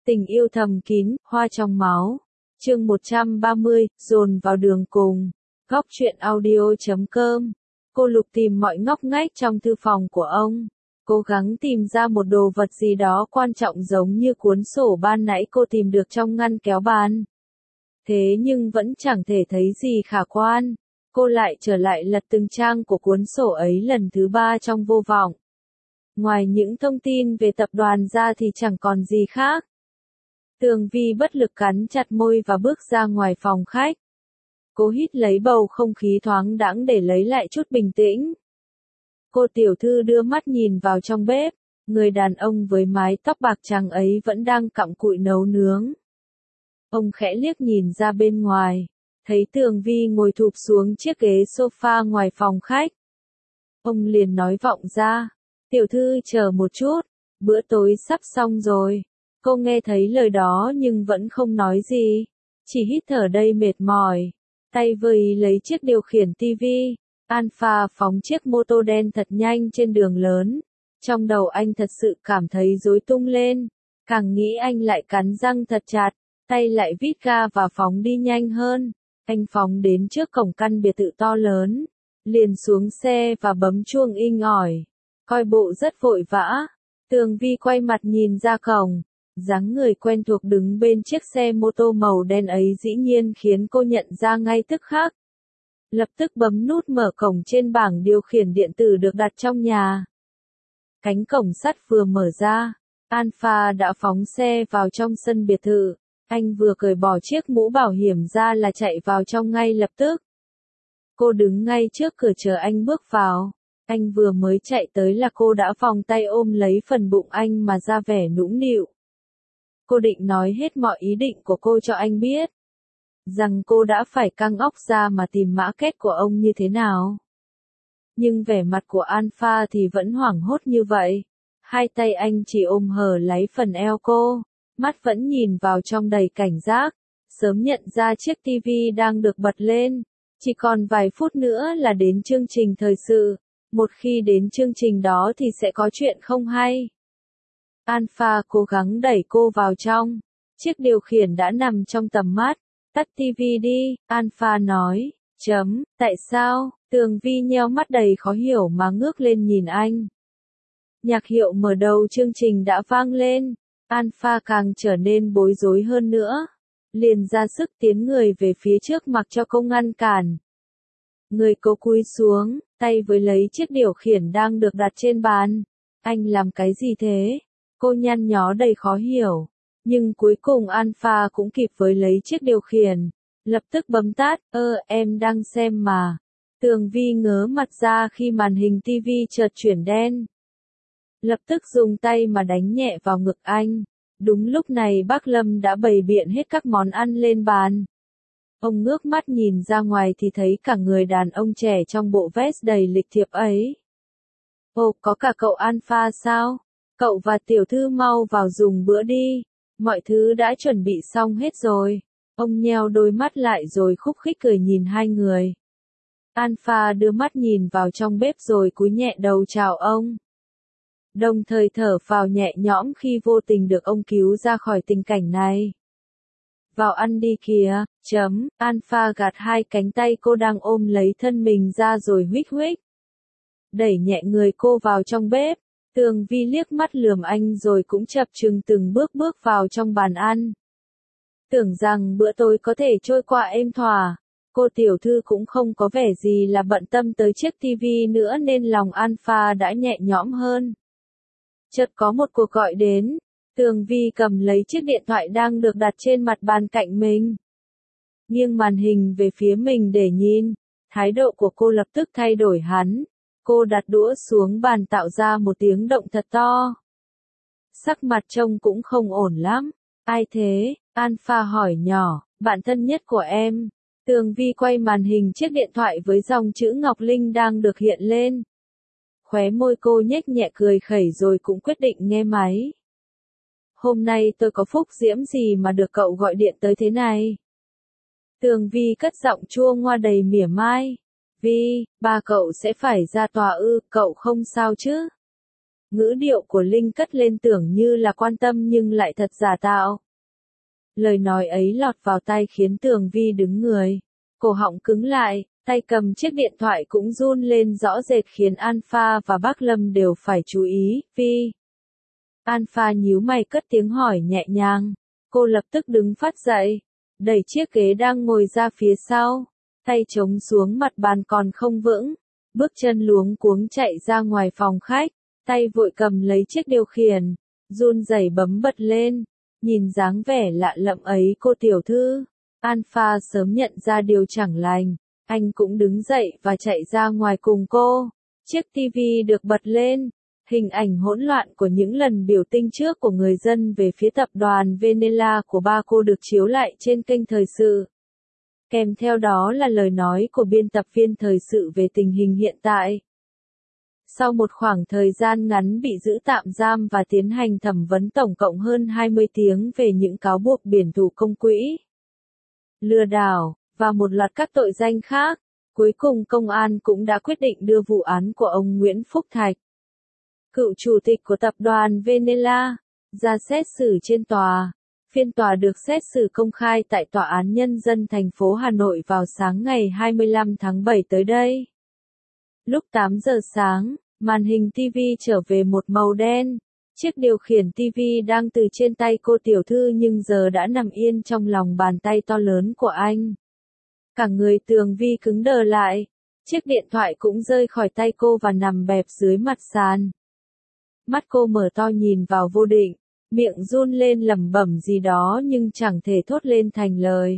Tình yêu thầm kín, hoa trong máu. Chương 130, dồn vào đường cùng. Góc truyện audio.com. Cô lục tìm mọi ngóc ngách trong thư phòng của ông, cố gắng tìm ra một đồ vật gì đó quan trọng giống như cuốn sổ ban nãy cô tìm được trong ngăn kéo bàn. Thế nhưng vẫn chẳng thể thấy gì khả quan. Cô lại trở lại lật từng trang của cuốn sổ ấy lần thứ 3 trong vô vọng. Ngoài những thông tin về tập đoàn ra thì chẳng còn gì khác. Tường Vi bất lực cắn chặt môi và bước ra ngoài phòng khách. Cô hít lấy bầu không khí thoáng đãng để lấy lại chút bình tĩnh. Cô tiểu thư đưa mắt nhìn vào trong bếp, người đàn ông với mái tóc bạc trắng ấy vẫn đang cặm cụi nấu nướng. Ông khẽ liếc nhìn ra bên ngoài, thấy Tường Vi ngồi thụp xuống chiếc ghế sofa ngoài phòng khách. Ông liền nói vọng ra, tiểu thư chờ một chút, bữa tối sắp xong rồi. Cô nghe thấy lời đó nhưng vẫn không nói gì, chỉ hít thở đầy mệt mỏi, tay vơi lấy chiếc điều khiển tivi. Alpha phóng chiếc mô tô đen thật nhanh trên đường lớn. Trong đầu anh thật sự cảm thấy rối tung lên, càng nghĩ anh lại cắn răng thật chặt, tay lại vít ga và phóng đi nhanh hơn. Anh phóng đến trước cổng căn biệt thự to lớn, liền xuống xe và bấm chuông inh ỏi, coi bộ rất vội vã. Tường Vi quay mặt nhìn ra cổng, dáng người quen thuộc đứng bên chiếc xe mô tô màu đen ấy dĩ nhiên khiến cô nhận ra ngay tức khắc. Lập tức bấm nút mở cổng trên bảng điều khiển điện tử được đặt trong nhà. Cánh cổng sắt vừa mở ra, Alpha đã phóng xe vào trong sân biệt thự. Anh vừa cởi bỏ chiếc mũ bảo hiểm ra là chạy vào trong ngay lập tức. Cô đứng ngay trước cửa chờ anh bước vào. Anh vừa mới chạy tới là cô đã vòng tay ôm lấy phần bụng anh mà ra vẻ nũng nịu. Cô định nói hết mọi ý định của cô cho anh biết, rằng cô đã phải căng óc ra mà tìm mã két của ông như thế nào. Nhưng vẻ mặt của Alpha thì vẫn hoảng hốt như vậy. Hai tay anh chỉ ôm hở lấy phần eo cô, mắt vẫn nhìn vào trong đầy cảnh giác, sớm nhận ra chiếc tivi đang được bật lên. Chỉ còn vài phút nữa là đến chương trình thời sự, một khi đến chương trình đó thì sẽ có chuyện không hay. Alpha cố gắng đẩy cô vào trong, chiếc điều khiển đã nằm trong tầm mắt. Tắt tivi đi, Alpha nói. Tại sao? Tường Vi nheo mắt đầy khó hiểu mà ngước lên nhìn anh. Nhạc hiệu mở đầu chương trình đã vang lên, Alpha càng trở nên bối rối hơn nữa. Liền ra sức tiến người về phía trước mặc cho cô ngăn cản. Người cô cúi xuống, tay với lấy chiếc điều khiển đang được đặt trên bàn. Anh làm cái gì thế? Cô nhăn nhó đầy khó hiểu. Nhưng cuối cùng Alpha cũng kịp với lấy chiếc điều khiển, lập tức bấm tắt. Em đang xem mà. Tường Vi ngớ mặt ra khi màn hình TV chợt chuyển đen. Lập tức dùng tay mà đánh nhẹ vào ngực anh. Đúng lúc này bác Lâm đã bày biện hết các món ăn lên bàn. Ông ngước mắt nhìn ra ngoài thì thấy cả người đàn ông trẻ trong bộ vest đầy lịch thiệp ấy. Ồ, có cả cậu Alpha sao? Cậu và tiểu thư mau vào dùng bữa đi. Mọi thứ đã chuẩn bị xong hết rồi. Ông nheo đôi mắt lại rồi khúc khích cười nhìn hai người. Alpha đưa mắt nhìn vào trong bếp rồi cúi nhẹ đầu chào ông. Đồng thời thở phào nhẹ nhõm khi vô tình được ông cứu ra khỏi tình cảnh này. Vào ăn đi kìa. Alpha gạt hai cánh tay cô đang ôm lấy thân mình ra rồi huých huých. Đẩy nhẹ người cô vào trong bếp. Tường Vi liếc mắt lườm anh rồi cũng chập chừng từng bước bước vào trong bàn ăn. Tưởng rằng bữa tối có thể trôi qua êm thỏa, cô tiểu thư cũng không có vẻ gì là bận tâm tới chiếc tivi nữa nên lòng Alpha đã nhẹ nhõm hơn. Chợt có một cuộc gọi đến, Tường Vi cầm lấy chiếc điện thoại đang được đặt trên mặt bàn cạnh mình. Nghiêng màn hình về phía mình để nhìn, thái độ của cô lập tức thay đổi hẳn. Cô đặt đũa xuống bàn tạo ra một tiếng động thật to. Sắc mặt trông cũng không ổn lắm. Ai thế? Alpha hỏi nhỏ. Bạn thân nhất của em. Tường Vi quay màn hình chiếc điện thoại với dòng chữ Ngọc Linh đang được hiện lên. Khóe môi cô nhếch nhẹ cười khẩy rồi cũng quyết định nghe máy. Hôm nay tôi có phúc diễm gì mà được cậu gọi điện tới thế này? Tường Vi cất giọng chua ngoa đầy mỉa mai. Vi, ba cậu sẽ phải ra tòa ư, cậu không sao chứ? Ngữ điệu của Linh cất lên tưởng như là quan tâm nhưng lại thật giả tạo. Lời nói ấy lọt vào tai khiến Tường Vi đứng người. Cổ họng cứng lại, tay cầm chiếc điện thoại cũng run lên rõ rệt khiến Alpha và bác Lâm đều phải chú ý. Vi. Alpha nhíu mày cất tiếng hỏi nhẹ nhàng. Cô lập tức đứng phát dậy, đẩy chiếc ghế đang ngồi ra phía sau, tay chống xuống mặt bàn còn không vững, bước chân luống cuống chạy ra ngoài phòng khách, tay vội cầm lấy chiếc điều khiển, run rẩy bấm bật lên, nhìn dáng vẻ lạ lẫm ấy cô tiểu thư. Alpha sớm nhận ra điều chẳng lành, anh cũng đứng dậy và chạy ra ngoài cùng cô. Chiếc tivi được bật lên, hình ảnh hỗn loạn của những lần biểu tình trước của người dân về phía tập đoàn Venela của ba cô được chiếu lại trên kênh thời sự. Kèm theo đó là lời nói của biên tập viên thời sự về tình hình hiện tại. Sau một khoảng thời gian ngắn bị giữ tạm giam và tiến hành thẩm vấn tổng cộng hơn 20 tiếng về những cáo buộc biển thủ công quỹ, lừa đảo, và một loạt các tội danh khác, cuối cùng công an cũng đã quyết định đưa vụ án của ông Nguyễn Phúc Thạch, cựu chủ tịch của tập đoàn Venela, ra xét xử trên tòa. Phiên tòa được xét xử công khai tại Tòa án Nhân dân thành phố Hà Nội vào sáng ngày 25 tháng 7 tới đây. Lúc 8 giờ sáng, màn hình TV trở về một màu đen. Chiếc điều khiển TV đang từ trên tay cô tiểu thư nhưng giờ đã nằm yên trong lòng bàn tay to lớn của anh. Cả người Tường Vi cứng đờ lại. Chiếc điện thoại cũng rơi khỏi tay cô và nằm bẹp dưới mặt sàn. Mắt cô mở to nhìn vào vô định, miệng run lên lẩm bẩm gì đó nhưng chẳng thể thốt lên thành lời.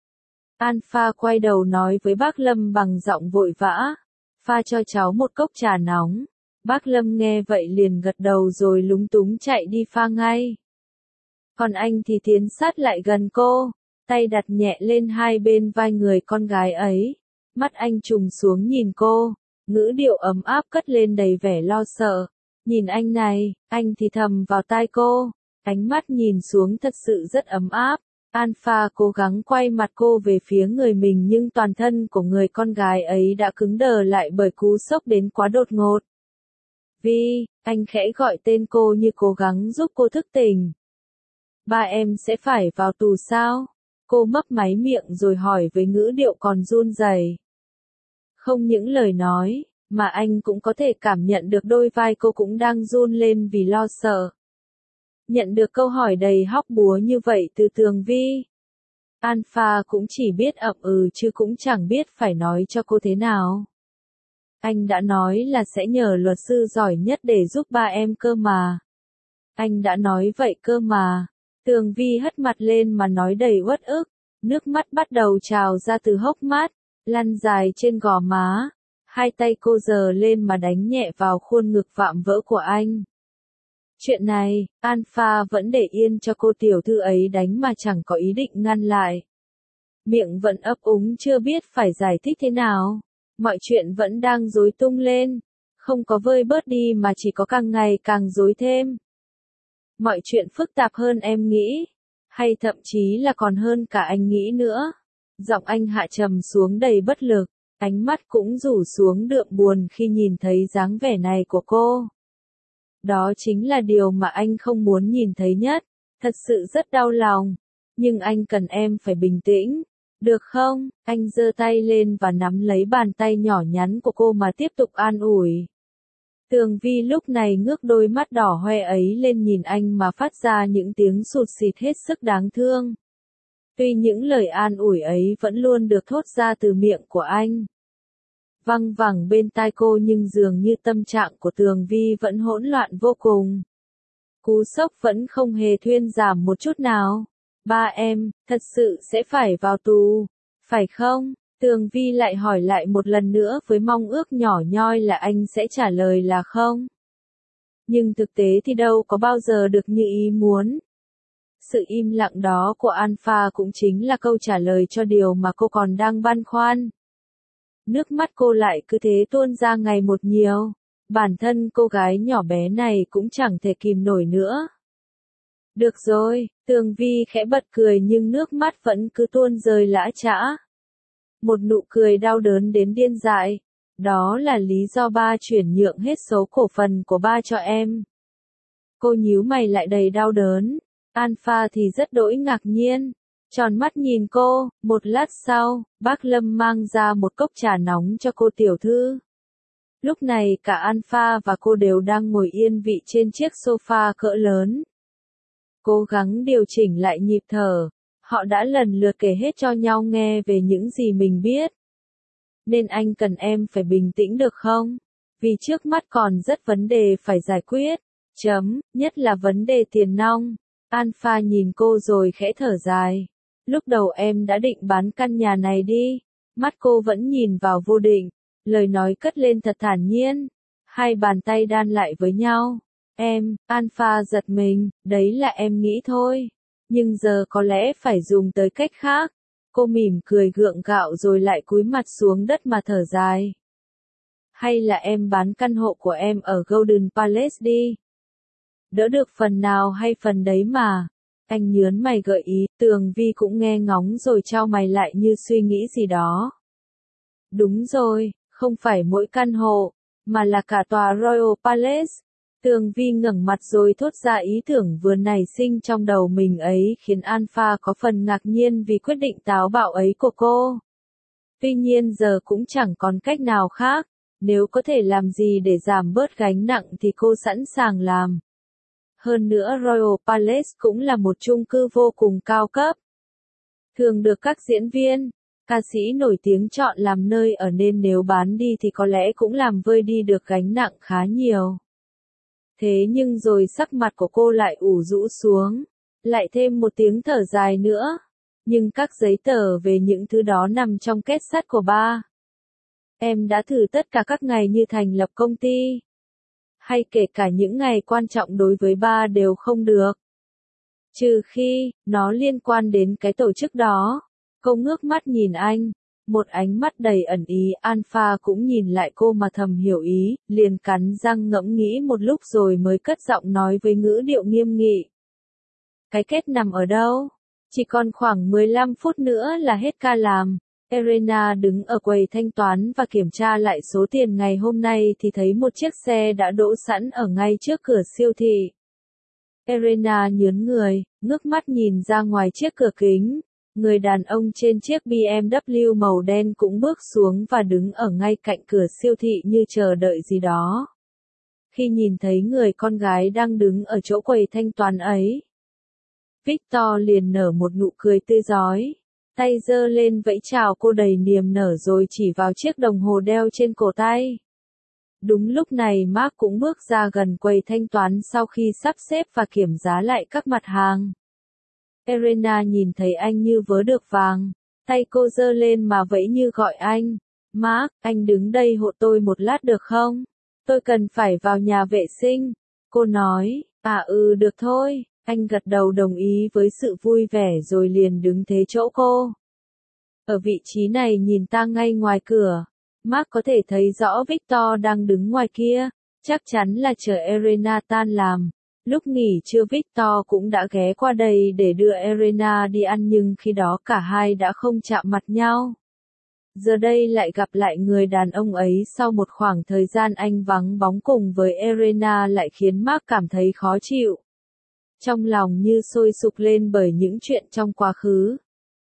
Alpha quay đầu nói với bác Lâm bằng giọng vội vã, pha cho cháu một cốc trà nóng. Bác Lâm nghe vậy liền gật đầu rồi lúng túng chạy đi pha ngay. Còn anh thì tiến sát lại gần cô, tay đặt nhẹ lên hai bên vai người con gái ấy. Mắt anh trùng xuống nhìn cô, ngữ điệu ấm áp cất lên đầy vẻ lo sợ. Nhìn anh này, anh thì thầm vào tai cô, ánh mắt nhìn xuống thật sự rất ấm áp. Alpha cố gắng quay mặt cô về phía người mình nhưng toàn thân của người con gái ấy đã cứng đờ lại bởi cú sốc đến quá đột ngột. Vi, anh khẽ gọi tên cô như cố gắng giúp cô thức tỉnh. Ba em sẽ phải vào tù sao? Cô mấp máy miệng rồi hỏi với ngữ điệu còn run rẩy. Không những lời nói, mà anh cũng có thể cảm nhận được đôi vai cô cũng đang run lên vì lo sợ. Nhận được câu hỏi đầy hóc búa như vậy từ Tường Vi, Alpha cũng chỉ biết ậm ừ chứ cũng chẳng biết phải nói cho cô thế nào. Anh đã nói là sẽ nhờ luật sư giỏi nhất để giúp ba em cơ mà. Anh đã nói vậy cơ mà. Tường Vi hất mặt lên mà nói đầy uất ức, nước mắt bắt đầu trào ra từ hốc mắt, lăn dài trên gò má. Hai tay cô giơ lên mà đánh nhẹ vào khuôn ngực vạm vỡ của anh. Chuyện này, Alpha vẫn để yên cho cô tiểu thư ấy đánh mà chẳng có ý định ngăn lại. Miệng vẫn ấp úng chưa biết phải giải thích thế nào. Mọi chuyện vẫn đang rối tung lên, không có vơi bớt đi mà chỉ có càng ngày càng rối thêm. Mọi chuyện phức tạp hơn em nghĩ, hay thậm chí là còn hơn cả anh nghĩ nữa. Giọng anh hạ trầm xuống đầy bất lực, ánh mắt cũng rủ xuống đượm buồn khi nhìn thấy dáng vẻ này của cô. Đó chính là điều mà anh không muốn nhìn thấy nhất, thật sự rất đau lòng. Nhưng anh cần em phải bình tĩnh, được không? Anh giơ tay lên và nắm lấy bàn tay nhỏ nhắn của cô mà tiếp tục an ủi. Tường Vi lúc này ngước đôi mắt đỏ hoe ấy lên nhìn anh mà phát ra những tiếng sụt sịt hết sức đáng thương. Tuy những lời an ủi ấy vẫn luôn được thốt ra từ miệng của anh, văng vẳng bên tai cô nhưng dường như tâm trạng của Tường Vi vẫn hỗn loạn vô cùng. Cú sốc vẫn không hề thuyên giảm một chút nào. Ba em, thật sự sẽ phải vào tù, phải không? Tường Vi lại hỏi lại một lần nữa với mong ước nhỏ nhoi là anh sẽ trả lời là không. Nhưng thực tế thì đâu có bao giờ được như ý muốn. Sự im lặng đó của Alpha cũng chính là câu trả lời cho điều mà cô còn đang băn khoăn. Nước mắt cô lại cứ thế tuôn ra ngày một nhiều. Bản thân cô gái nhỏ bé này cũng chẳng thể kìm nổi nữa. Được rồi, Tường Vi khẽ bật cười nhưng nước mắt vẫn cứ tuôn rơi lã chã. Một nụ cười đau đớn đến điên dại. Đó là lý do ba chuyển nhượng hết số cổ phần của ba cho em. Cô nhíu mày lại đầy đau đớn. Alpha thì rất đỗi ngạc nhiên. Tròn mắt nhìn cô, một lát sau, bác Lâm mang ra một cốc trà nóng cho cô tiểu thư. Lúc này cả Alpha và cô đều đang ngồi yên vị trên chiếc sofa cỡ lớn. Cố gắng điều chỉnh lại nhịp thở. Họ đã lần lượt kể hết cho nhau nghe về những gì mình biết. Nên anh cần em phải bình tĩnh được không? Vì trước mắt còn rất vấn đề phải giải quyết. Nhất là vấn đề tiền nong. Alpha nhìn cô rồi khẽ thở dài. Lúc đầu em đã định bán căn nhà này đi. Mắt cô vẫn nhìn vào vô định. Lời nói cất lên thật thản nhiên. Hai bàn tay đan lại với nhau. Alpha giật mình, đấy là em nghĩ thôi. Nhưng giờ có lẽ phải dùng tới cách khác. Cô mỉm cười gượng gạo rồi lại cúi mặt xuống đất mà thở dài. Hay là em bán căn hộ của em ở Golden Palace đi. Đỡ được phần nào hay phần đấy mà. Anh nhớn mày gợi ý, Tường Vi cũng nghe ngóng rồi chau mày lại như suy nghĩ gì đó. Đúng rồi, không phải mỗi căn hộ, mà là cả tòa Royal Palace. Tường Vi ngẩng mặt rồi thốt ra ý tưởng vừa nảy sinh trong đầu mình ấy khiến Alpha có phần ngạc nhiên vì quyết định táo bạo ấy của cô. Tuy nhiên giờ cũng chẳng còn cách nào khác, nếu có thể làm gì để giảm bớt gánh nặng thì cô sẵn sàng làm. Hơn nữa Royal Palace cũng là một chung cư vô cùng cao cấp. Thường được các diễn viên, ca sĩ nổi tiếng chọn làm nơi ở nên nếu bán đi thì có lẽ cũng làm vơi đi được gánh nặng khá nhiều. Thế nhưng rồi sắc mặt của cô lại ủ rũ xuống, lại thêm một tiếng thở dài nữa. Nhưng các giấy tờ về những thứ đó nằm trong két sắt của ba. Em đã thử tất cả các ngày như thành lập công ty. Hay kể cả những ngày quan trọng đối với ba đều không được. Trừ khi, nó liên quan đến cái tổ chức đó. Cô ngước mắt nhìn anh. Một ánh mắt đầy ẩn ý, Alpha cũng nhìn lại cô mà thầm hiểu ý, liền cắn răng ngẫm nghĩ một lúc rồi mới cất giọng nói với ngữ điệu nghiêm nghị. Cái kết nằm ở đâu? Chỉ còn khoảng 15 phút nữa là hết ca làm. Elena đứng ở quầy thanh toán và kiểm tra lại số tiền ngày hôm nay thì thấy một chiếc xe đã đỗ sẵn ở ngay trước cửa siêu thị. Elena nhớn người, ngước mắt nhìn ra ngoài chiếc cửa kính. Người đàn ông trên chiếc BMW màu đen cũng bước xuống và đứng ở ngay cạnh cửa siêu thị như chờ đợi gì đó. Khi nhìn thấy người con gái đang đứng ở chỗ quầy thanh toán ấy, Victor liền nở một nụ cười tươi rói, tay giơ lên vẫy chào cô đầy niềm nở rồi chỉ vào chiếc đồng hồ đeo trên cổ tay. Đúng lúc này Mark cũng bước ra gần quầy thanh toán sau khi sắp xếp và kiểm giá lại các mặt hàng. Elena nhìn thấy anh như vớ được vàng, tay cô giơ lên mà vẫy như gọi anh. Mark, anh đứng đây hộ tôi một lát được không? Tôi cần phải vào nhà vệ sinh. Cô nói, được thôi. Anh gật đầu đồng ý với sự vui vẻ rồi liền đứng thế chỗ cô. Ở vị trí này nhìn ta ngay ngoài cửa, Mark có thể thấy rõ Victor đang đứng ngoài kia, chắc chắn là chờ Elena tan làm. Lúc nghỉ trưa Victor cũng đã ghé qua đây để đưa Elena đi ăn nhưng khi đó cả hai đã không chạm mặt nhau. Giờ đây lại gặp lại người đàn ông ấy sau một khoảng thời gian anh vắng bóng cùng với Elena lại khiến Mark cảm thấy khó chịu. Trong lòng như sôi sục lên bởi những chuyện trong quá khứ.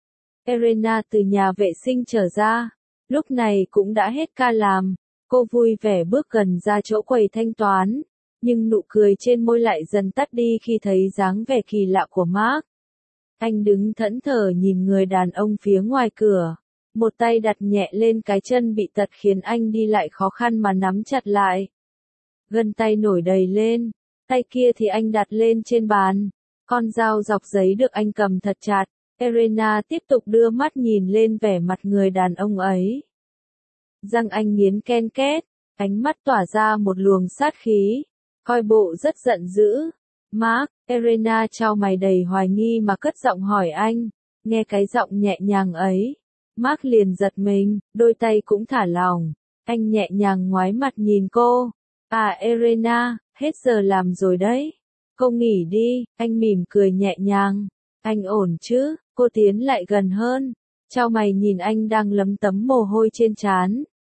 Elena từ nhà vệ sinh trở ra, lúc này cũng đã hết ca làm, cô vui vẻ bước gần ra chỗ quầy thanh toán. Nhưng nụ cười trên môi lại dần tắt đi khi thấy dáng vẻ kỳ lạ của Mark. Anh đứng thẫn thờ nhìn người đàn ông phía ngoài cửa. Một tay đặt nhẹ lên cái chân bị tật khiến anh đi lại khó khăn mà nắm chặt lại. Gân tay nổi đầy lên. Tay kia thì anh đặt lên trên bàn. Con dao dọc giấy được anh cầm thật chặt. Elena tiếp tục đưa mắt nhìn lên vẻ mặt người đàn ông ấy. Răng anh nghiến ken két. Ánh mắt tỏa ra một luồng sát khí. Coi bộ rất giận dữ. Mark, Elena chau mày đầy hoài nghi mà cất giọng hỏi anh. Nghe cái giọng nhẹ nhàng ấy, Mark liền giật mình, đôi tay cũng thả lỏng. Anh nhẹ nhàng ngoái mặt nhìn cô. Elena, hết giờ làm rồi đấy. Cô nghỉ đi, anh mỉm cười nhẹ nhàng. Anh ổn chứ? Cô tiến lại gần hơn. Chau mày nhìn anh đang lấm tấm mồ hôi trên trán.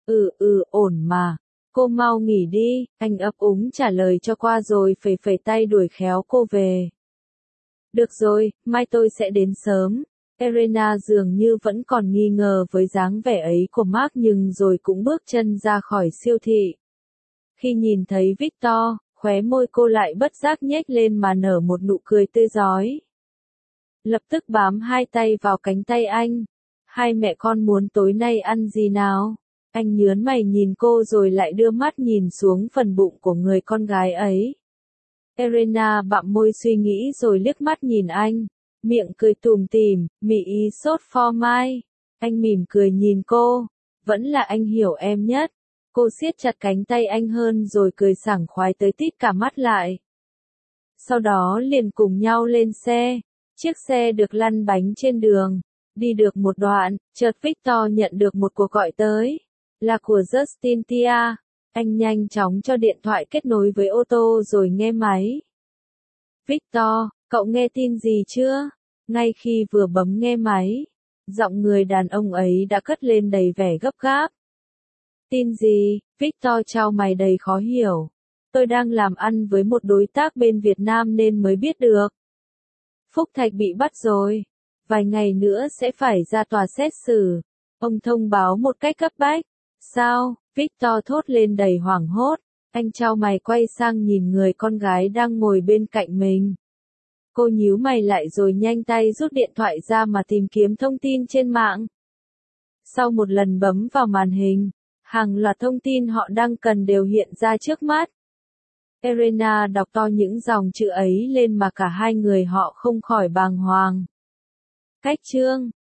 Ổn mà. Cô mau nghỉ đi, anh ấp úng trả lời cho qua rồi phẩy phẩy tay đuổi khéo cô về. Được rồi, mai tôi sẽ đến sớm. Elena dường như vẫn còn nghi ngờ với dáng vẻ ấy của Mark nhưng rồi cũng bước chân ra khỏi siêu thị. Khi nhìn thấy Victor, khóe môi cô lại bất giác nhếch lên mà nở một nụ cười tươi rói. Lập tức bám hai tay vào cánh tay anh. Hai mẹ con muốn tối nay ăn gì nào? Anh nhướng mày nhìn cô rồi lại đưa mắt nhìn xuống phần bụng của người con gái ấy. Elena bặm môi suy nghĩ rồi liếc mắt nhìn anh, miệng cười tủm tỉm, mị ý sốt phô mai. Anh mỉm cười nhìn cô, vẫn là anh hiểu em nhất. Cô siết chặt cánh tay anh hơn rồi cười sảng khoái tới tít cả mắt lại. Sau đó liền cùng nhau lên xe. Chiếc xe được lăn bánh trên đường. Đi được một đoạn, chợt Victor nhận được một cuộc gọi tới. Là của Justin Tia. Anh nhanh chóng cho điện thoại kết nối với ô tô rồi nghe máy. Victor, cậu nghe tin gì chưa? Ngay khi vừa bấm nghe máy, giọng người đàn ông ấy đã cất lên đầy vẻ gấp gáp. Tin gì? Victor chau mày đầy khó hiểu. Tôi đang làm ăn với một đối tác bên Việt Nam nên mới biết được. Phúc Thạch bị bắt rồi. Vài ngày nữa sẽ phải ra tòa xét xử. Ông thông báo một cách cấp bách. Sao? Victor thốt lên đầy hoảng hốt. Anh chau mày quay sang nhìn người con gái đang ngồi bên cạnh mình. Cô nhíu mày lại rồi nhanh tay rút điện thoại ra mà tìm kiếm thông tin trên mạng. Sau một lần bấm vào màn hình, hàng loạt thông tin họ đang cần đều hiện ra trước mắt. Elena đọc to những dòng chữ ấy lên mà cả hai người họ không khỏi bàng hoàng. Cách chương